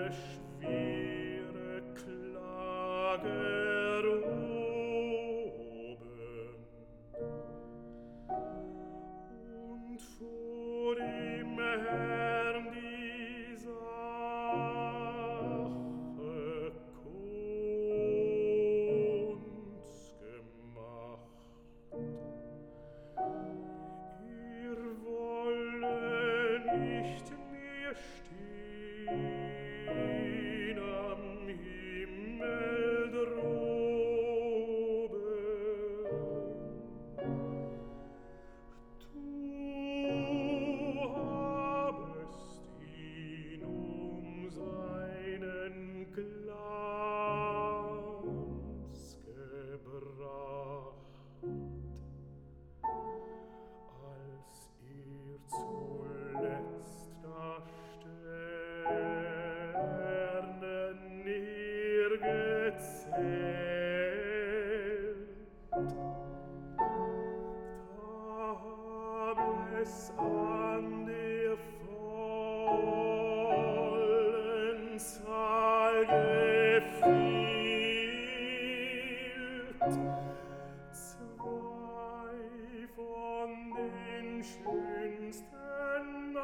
schwere Klage erhoben und vor dem Herrn die Sache kundsgemacht. Er wolle nicht mehr stehen am Himmel droben. Du habest ihn seinen Glanz gebracht, als zuletzt da Sterne gezählt, da hab es an der vollen Zahl gefehlt. Zwei von den schönsten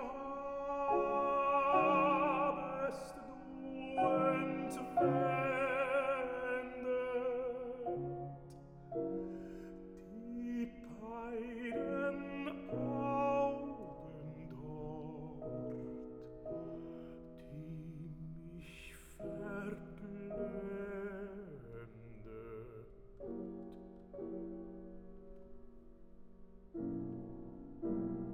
habest du entwendet, die beiden Augen dort, die mich verblendet.